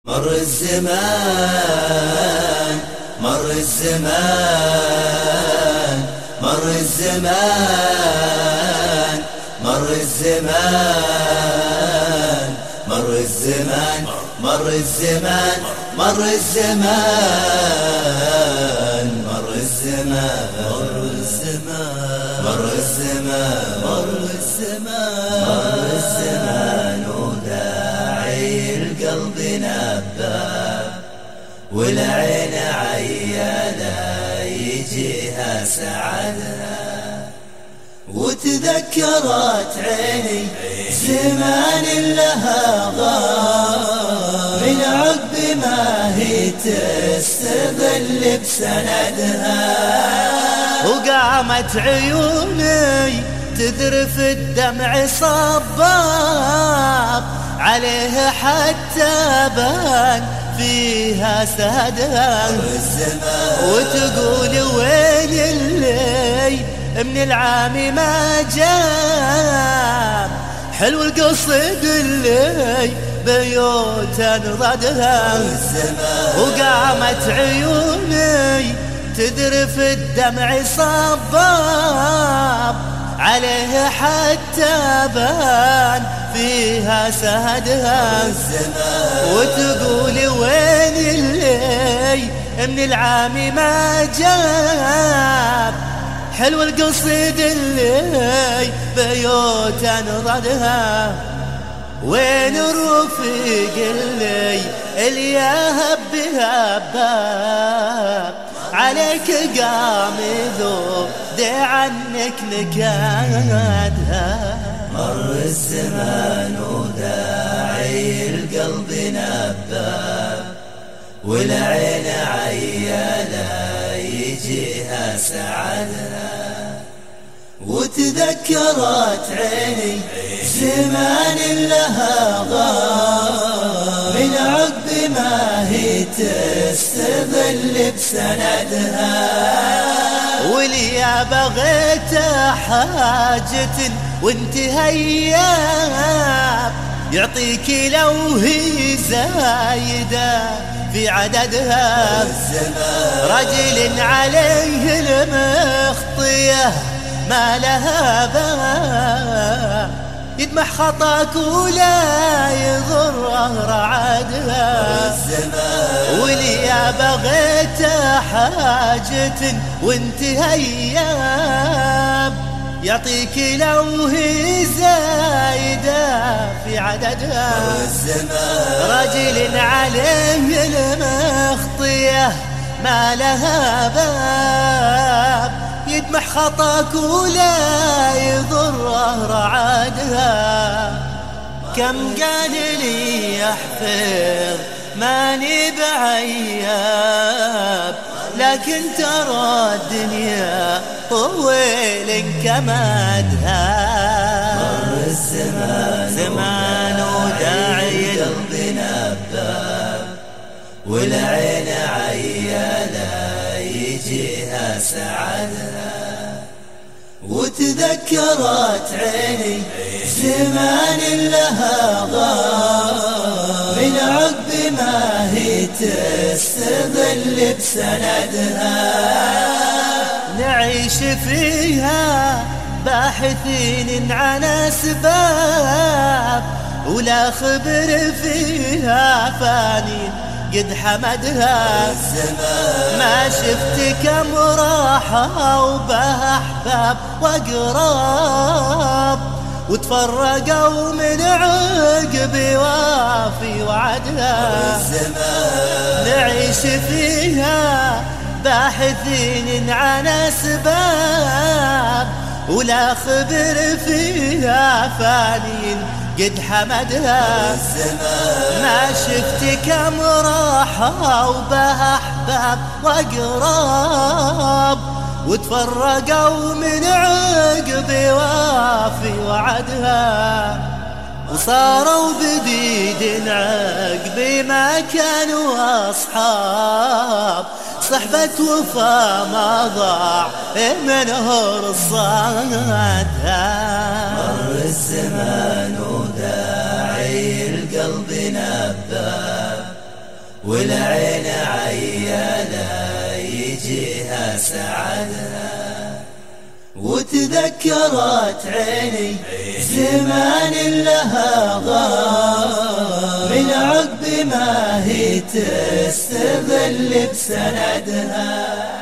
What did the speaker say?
مر الزمان مر الزمان مر الزمان مر الزمان مر الزمان مر الزمان مر الزمان مر الزمان مر الزمان مر الزمان وداعي القلب نباب والعين عيانة يجيها سعدها وتذكرت عيني زمان لها غاب من عقب ما هي تستظل بسندها وقامت عيوني تذرف الدمع صباب عليها حتى بان فيها سهدها وتقول وين اللي من العام ما جاب حلو القصد اللي بيوت انضدها وقامت عيوني تذرف الدمع صباب عليها حتى بان فيها سهدها وتقول وين اللي من العام ما جاب حلو القصيد اللي بيوت انضدها وين الرفيق اللي يهب بها باب عليك قام ذود عنك نكادها مر الزمان وداعي القلب نباب والعين عيانة يجيها سعدها وتذكرت عيني زمان لها غاب من عقب ما هي تستظل بسندها وليا بغيت حاجة وانت هياب يعطيك لو هي زايدة في عددها رجل عليه المخطية ما لها باب يدمح خطاك ولا يضره رعدها وليا بغيت حاجة وانت هياب يعطيك لو هي زايدة في عددها رجل عليه المخطية ما لها باب يدمح خطاك ولا يضره رعدها كم قال لي يحفظ ماني بعياب لكن ترى الدنيا طويل كمادها مر الزمان زمان وداعي القلب نباب والعين عيانة يجيها سعدها وتذكرت عيني زمان لها غاب من عقب ما هي تستظل بسندها نعيش فيها باحثين عن أسباب ولا خبر فيها فانين قد حمدها ما شفت كم راحة وبها أحباب وأقراب وتفرقوا من عقب وافي وعدها نعيش فيها باحثين عن أسباب ولا خبر فيها فانين قد حمدها ما شفت كم راحة وبها أحباب وأقراب وتفرقوا من عقب وافي وعدها وصاروا بديد عقب ما كانوا أصحاب صحبة وفا ما ضاع منه رصادها مر الزمان وداعي القلب نباب والعين عيالة يجيها سعدها. وتذكرت عيني زمان لها غار من عقب ما هي تستظل بسندها.